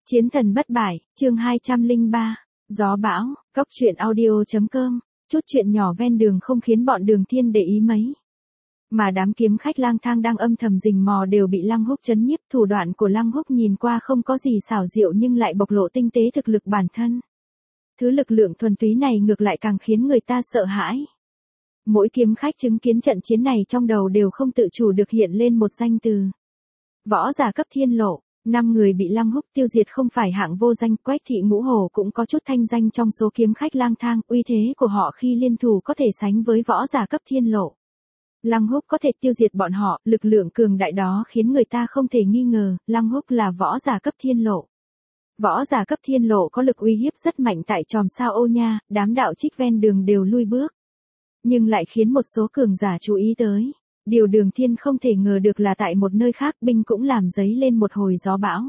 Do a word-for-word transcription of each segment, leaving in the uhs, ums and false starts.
Chiến thần bất bại, chương hai trăm lẻ ba, gió bão, cốc truyện audio.com, chút chuyện nhỏ ven đường không khiến bọn Đường Thiên để ý mấy. Mà đám kiếm khách lang thang đang âm thầm rình mò đều bị Lăng Húc trấn nhiếp, thủ đoạn của Lăng Húc nhìn qua không có gì xảo diệu nhưng lại bộc lộ tinh tế thực lực bản thân. Thứ lực lượng thuần túy này ngược lại càng khiến người ta sợ hãi. Mỗi kiếm khách chứng kiến trận chiến này trong đầu đều không tự chủ được hiện lên một danh từ. Võ giả cấp thiên lộ. Năm người bị Lăng Húc tiêu diệt không phải hạng vô danh, Quách thị Ngũ Hổ cũng có chút thanh danh trong số kiếm khách lang thang, uy thế của họ khi liên thủ có thể sánh với võ giả cấp thiên lộ. Lăng Húc có thể tiêu diệt bọn họ, lực lượng cường đại đó khiến người ta không thể nghi ngờ, Lăng Húc là võ giả cấp thiên lộ. Võ giả cấp thiên lộ có lực uy hiếp rất mạnh tại chòm sao Ô Nha, đám đạo trích ven đường đều lui bước. Nhưng lại khiến một số cường giả chú ý tới. Điều Đường Thiên không thể ngờ được là tại một nơi khác binh cũng làm dấy lên một hồi gió bão.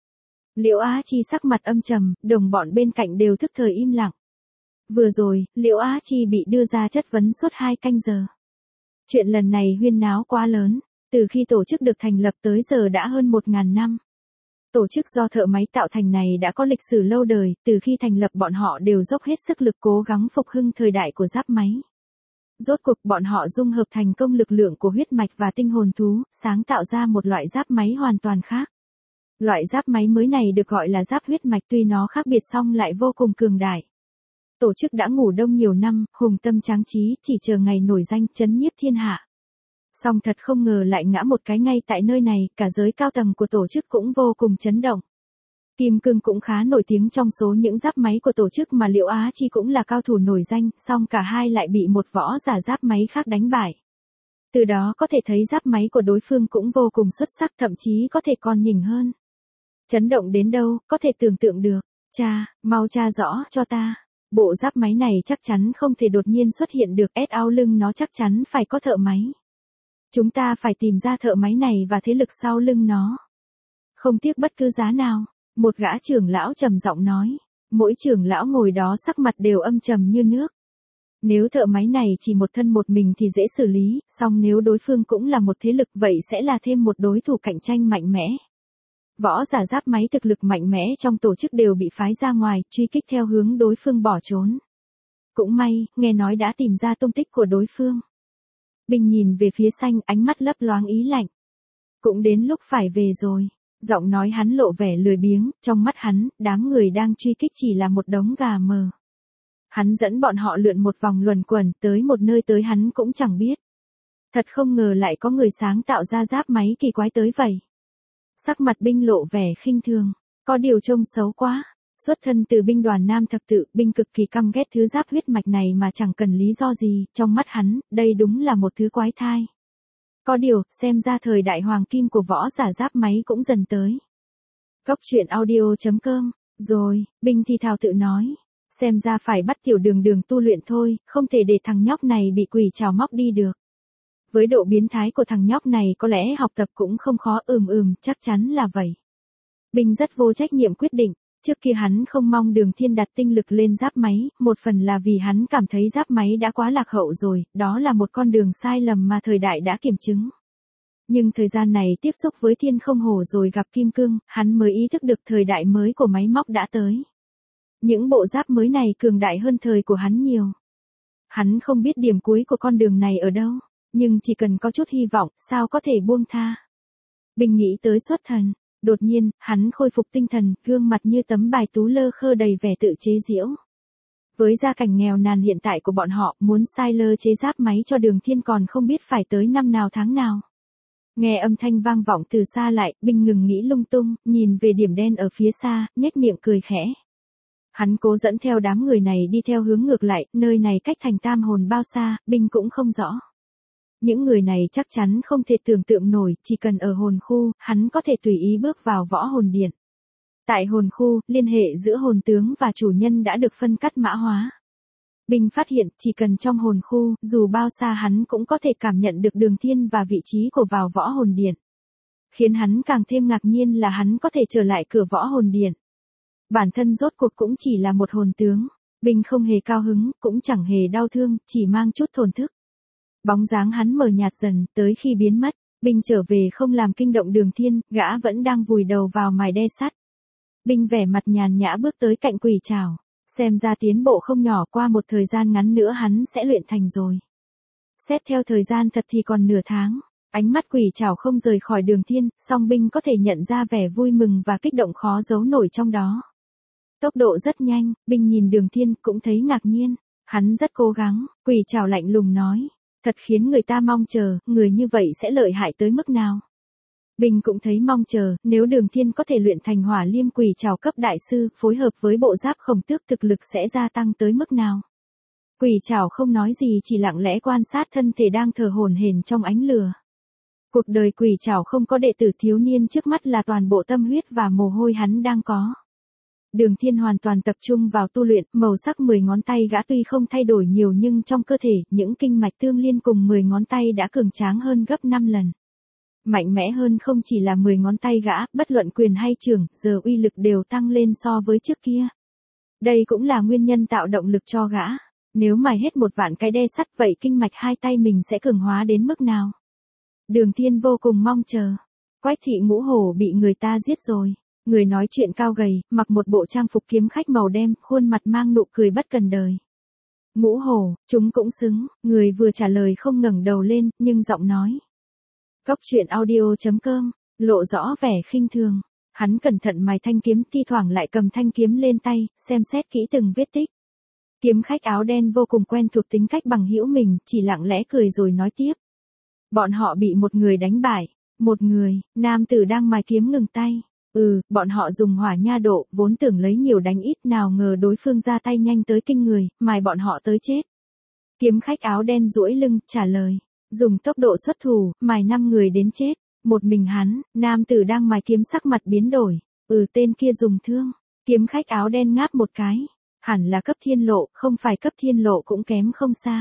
Liễu Á Chi sắc mặt âm trầm, đồng bọn bên cạnh đều thức thời im lặng. Vừa rồi, Liễu Á Chi bị đưa ra chất vấn suốt hai canh giờ. Chuyện lần này huyên náo quá lớn, từ khi tổ chức được thành lập tới giờ đã hơn một ngàn năm. Tổ chức do thợ máy tạo thành này đã có lịch sử lâu đời, từ khi thành lập bọn họ đều dốc hết sức lực cố gắng phục hưng thời đại của giáp máy. Rốt cuộc bọn họ dung hợp thành công lực lượng của huyết mạch và tinh hồn thú, sáng tạo ra một loại giáp máy hoàn toàn khác. Loại giáp máy mới này được gọi là giáp huyết mạch, tuy nó khác biệt song lại vô cùng cường đại. Tổ chức đã ngủ đông nhiều năm, hùng tâm tráng trí, chỉ chờ ngày nổi danh trấn nhiếp thiên hạ. Song thật không ngờ lại ngã một cái ngay tại nơi này, cả giới cao tầng của tổ chức cũng vô cùng chấn động. Kim Cương cũng khá nổi tiếng trong số những giáp máy của tổ chức mà Liễu Á Chi cũng là cao thủ nổi danh, song cả hai lại bị một võ giả giáp máy khác đánh bại. Từ đó có thể thấy giáp máy của đối phương cũng vô cùng xuất sắc, thậm chí có thể còn nhỉnh hơn. Chấn động đến đâu, có thể tưởng tượng được. Cha, mau tra rõ cho ta. Bộ giáp máy này chắc chắn không thể đột nhiên xuất hiện được, ét áo lưng nó chắc chắn phải có thợ máy. Chúng ta phải tìm ra thợ máy này và thế lực sau lưng nó. Không tiếc bất cứ giá nào. Một gã trưởng lão trầm giọng nói, mỗi trưởng lão ngồi đó sắc mặt đều âm trầm như nước. Nếu thợ máy này chỉ một thân một mình thì dễ xử lý, song nếu đối phương cũng là một thế lực vậy sẽ là thêm một đối thủ cạnh tranh mạnh mẽ. Võ giả giáp máy thực lực mạnh mẽ trong tổ chức đều bị phái ra ngoài, truy kích theo hướng đối phương bỏ trốn. Cũng may, nghe nói đã tìm ra tung tích của đối phương. Bình nhìn về phía xanh, ánh mắt lấp loáng ý lạnh. Cũng đến lúc phải về rồi. Giọng nói hắn lộ vẻ lười biếng, trong mắt hắn, đám người đang truy kích chỉ là một đống gà mờ. Hắn dẫn bọn họ lượn một vòng luẩn quẩn, tới một nơi tới hắn cũng chẳng biết. Thật không ngờ lại có người sáng tạo ra giáp máy kỳ quái tới vậy. Sắc mặt binh lộ vẻ khinh thường, có điều trông xấu quá. Xuất thân từ binh đoàn Nam Thập Tự, binh cực kỳ căm ghét thứ giáp huyết mạch này mà chẳng cần lý do gì, trong mắt hắn, đây đúng là một thứ quái thai. Có điều, xem ra thời đại hoàng kim của võ giả giáp máy cũng dần tới. Cốc truyện audio.com, rồi, Binh thì thào tự nói. Xem ra phải bắt tiểu đường đường tu luyện thôi, không thể để thằng nhóc này bị quỷ trào móc đi được. Với độ biến thái của thằng nhóc này có lẽ học tập cũng không khó, ừm ừm, chắc chắn là vậy. Binh rất vô trách nhiệm quyết định. Trước kia hắn không mong Đường Thiên đặt tinh lực lên giáp máy, một phần là vì hắn cảm thấy giáp máy đã quá lạc hậu rồi, đó là một con đường sai lầm mà thời đại đã kiểm chứng. Nhưng thời gian này tiếp xúc với Thiên Không Hổ rồi gặp Kim Cương, hắn mới ý thức được thời đại mới của máy móc đã tới. Những bộ giáp mới này cường đại hơn thời của hắn nhiều. Hắn không biết điểm cuối của con đường này ở đâu, nhưng chỉ cần có chút hy vọng, sao có thể buông tha. Bình nghĩ tới xuất thần. Đột nhiên, hắn khôi phục tinh thần, gương mặt như tấm bài tú lơ khơ đầy vẻ tự chế giễu. Với gia cảnh nghèo nàn hiện tại của bọn họ, muốn sai lơ chế giáp máy cho Đường Thiên còn không biết phải tới năm nào tháng nào. Nghe âm thanh vang vọng từ xa lại, Binh ngừng nghĩ lung tung, nhìn về điểm đen ở phía xa, nhếch miệng cười khẽ. Hắn cố dẫn theo đám người này đi theo hướng ngược lại, nơi này cách thành Tam Hồn bao xa, Binh cũng không rõ. Những người này chắc chắn không thể tưởng tượng nổi, chỉ cần ở hồn khu, hắn có thể tùy ý bước vào võ hồn điện. Tại hồn khu, liên hệ giữa hồn tướng và chủ nhân đã được phân cắt mã hóa. Binh phát hiện, chỉ cần trong hồn khu, dù bao xa hắn cũng có thể cảm nhận được Đường Thiên và vị trí của vào võ hồn điện. Khiến hắn càng thêm ngạc nhiên là hắn có thể trở lại cửa võ hồn điện. Bản thân rốt cuộc cũng chỉ là một hồn tướng. Binh không hề cao hứng, cũng chẳng hề đau thương, chỉ mang chút thổn thức. Bóng dáng hắn mờ nhạt dần, tới khi biến mất, Binh trở về không làm kinh động Đường Thiên, gã vẫn đang vùi đầu vào mài đe sắt. Binh vẻ mặt nhàn nhã bước tới cạnh Quỷ Trảo. Xem ra tiến bộ không nhỏ, qua một thời gian ngắn nữa hắn sẽ luyện thành rồi. Xét theo thời gian thật thì còn nửa tháng. Ánh mắt Quỷ Trảo không rời khỏi Đường Thiên, song Binh có thể nhận ra vẻ vui mừng và kích động khó giấu nổi trong đó. Tốc độ rất nhanh, Binh nhìn Đường Thiên cũng thấy ngạc nhiên. Hắn rất cố gắng, Quỷ Trảo lạnh lùng nói. Thật khiến người ta mong chờ, người như vậy sẽ lợi hại tới mức nào. Binh cũng thấy mong chờ, nếu Đường Thiên có thể luyện thành Hỏa Liêm Quỷ Trảo cấp đại sư, phối hợp với bộ giáp Khổng Tước, thực lực sẽ gia tăng tới mức nào. Quỷ Trảo không nói gì, chỉ lặng lẽ quan sát thân thể đang thở hổn hển trong ánh lửa. Cuộc đời Quỷ Trảo không có đệ tử thiếu niên trước mắt là toàn bộ tâm huyết và mồ hôi hắn đang có. Đường Thiên hoàn toàn tập trung vào tu luyện, màu sắc mười ngón tay gã tuy không thay đổi nhiều nhưng trong cơ thể, những kinh mạch tương liên cùng mười ngón tay đã cường tráng hơn gấp năm lần. Mạnh mẽ hơn không chỉ là mười ngón tay gã, bất luận quyền hay chưởng, giờ uy lực đều tăng lên so với trước kia. Đây cũng là nguyên nhân tạo động lực cho gã. Nếu mài hết một vạn cái đe sắt vậy kinh mạch hai tay mình sẽ cường hóa đến mức nào? Đường Thiên vô cùng mong chờ. Quách thị Ngũ Hổ bị người ta giết rồi. Người nói chuyện cao gầy, mặc một bộ trang phục kiếm khách màu đen, khuôn mặt mang nụ cười bất cần đời. Ngũ Hổ, chúng cũng xứng, người vừa trả lời không ngẩng đầu lên, nhưng giọng nói. Cốc truyện audio chấm com, lộ rõ vẻ khinh thường. Hắn cẩn thận mài thanh kiếm, thi thoảng lại cầm thanh kiếm lên tay, xem xét kỹ từng vết tích. Kiếm khách áo đen vô cùng quen thuộc tính cách bằng hữu mình, chỉ lặng lẽ cười rồi nói tiếp. Bọn họ bị một người đánh bại. Một người, nam tử đang mài kiếm ngừng tay. Ừ, bọn họ dùng hỏa nha độ, vốn tưởng lấy nhiều đánh ít, nào ngờ đối phương ra tay nhanh tới kinh người, mài bọn họ tới chết. Kiếm khách áo đen duỗi lưng, trả lời. Dùng tốc độ xuất thủ, mài năm người đến chết. Một mình hắn, nam tử đang mài kiếm sắc mặt biến đổi. Ừ, tên kia dùng thương. Kiếm khách áo đen ngáp một cái. Hẳn là cấp thiên lộ, không phải cấp thiên lộ cũng kém không xa.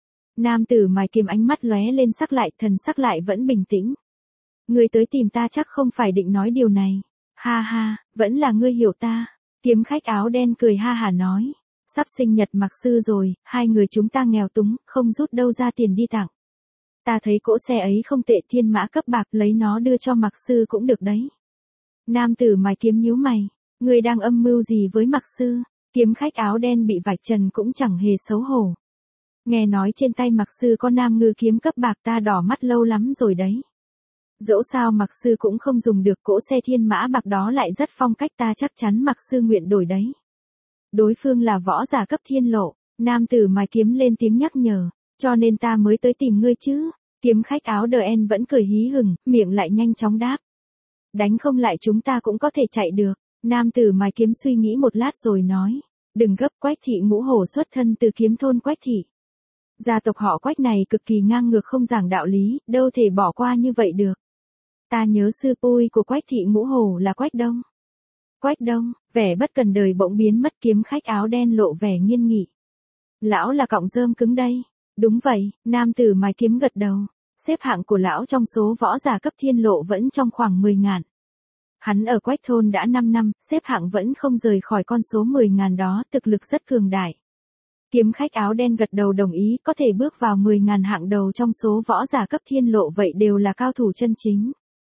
Nam tử mài kiếm ánh mắt lóe lên sắc lại, thần sắc lại vẫn bình tĩnh. Ngươi tới tìm ta chắc không phải định nói điều này. Ha ha, vẫn là ngươi hiểu ta. Kiếm khách áo đen cười ha hả nói. Sắp sinh nhật Mạc Sư rồi, hai người chúng ta nghèo túng, không rút đâu ra tiền đi tặng. Ta thấy cỗ xe ấy không tệ, thiên mã cấp bạc, lấy nó đưa cho Mạc Sư cũng được đấy. Nam tử mài kiếm nhíu mày. Ngươi đang âm mưu gì với Mạc Sư? Kiếm khách áo đen bị vạch trần cũng chẳng hề xấu hổ. Nghe nói trên tay Mạc Sư có nam ngư kiếm cấp bạc, ta đỏ mắt lâu lắm rồi đấy. Dẫu sao Mạc Sư cũng không dùng được cỗ xe thiên mã bạc đó, lại rất phong cách, ta chắc chắn Mạc Sư nguyện đổi đấy. Đối phương là võ giả cấp thiên lộ, nam tử mài kiếm lên tiếng nhắc nhở, cho nên ta mới tới tìm ngươi chứ. Kiếm khách áo đen vẫn cười hí hửng, miệng lại nhanh chóng đáp. Đánh không lại chúng ta cũng có thể chạy được. Nam tử mài kiếm suy nghĩ một lát rồi nói. Đừng gấp, Quách thị Ngũ Hổ xuất thân từ kiếm thôn Quách thị. Gia tộc họ Quách này cực kỳ ngang ngược, không giảng đạo lý, đâu thể bỏ qua như vậy được. Ta nhớ sư pui của Quách thị Ngũ Hổ là Quách Đông. Quách Đông, vẻ bất cần đời bỗng biến mất, kiếm khách áo đen lộ vẻ nghiêm nghị. Lão là cọng rơm cứng đây. Đúng vậy, nam tử mài kiếm gật đầu. Xếp hạng của lão trong số võ giả cấp thiên lộ vẫn trong khoảng mười ngàn. Hắn ở Quách thôn đã năm năm, xếp hạng vẫn không rời khỏi con số mười ngàn đó, thực lực rất cường đại. Kiếm khách áo đen gật đầu đồng ý, có thể bước vào mười ngàn hạng đầu trong số võ giả cấp thiên lộ vậy đều là cao thủ chân chính.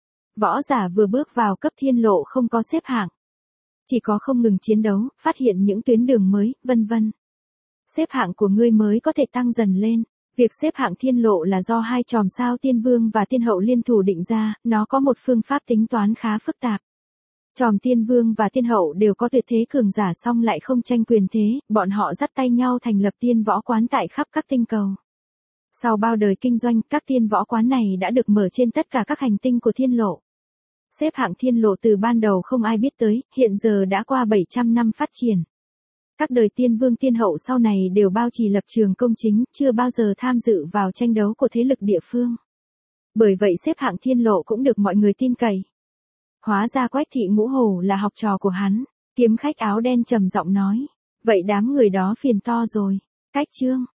Võ giả vừa bước vào cấp thiên lộ không có xếp hạng. Chỉ có không ngừng chiến đấu, phát hiện những tuyến đường mới, vân vân. Xếp hạng của ngươi mới có thể tăng dần lên. Việc xếp hạng thiên lộ là do hai chòm sao tiên vương và tiên hậu liên thủ định ra, nó có một phương pháp tính toán khá phức tạp. Chòm tiên vương và tiên hậu đều có tuyệt thế cường giả song lại không tranh quyền thế, bọn họ dắt tay nhau thành lập tiên võ quán tại khắp các tinh cầu. Sau bao đời kinh doanh, các tiên võ quán này đã được mở trên tất cả các hành tinh của thiên lộ. Xếp hạng thiên lộ từ ban đầu không ai biết tới, hiện giờ đã qua bảy trăm năm phát triển. Các đời tiên vương tiên hậu sau này đều bao trì lập trường công chính, chưa bao giờ tham dự vào tranh đấu của thế lực địa phương. Bởi vậy xếp hạng thiên lộ cũng được mọi người tin cậy. Hóa ra Quách thị Ngũ Hổ là học trò của hắn. Kiếm khách áo đen trầm giọng nói. Vậy đám người đó phiền to rồi. Cách chương.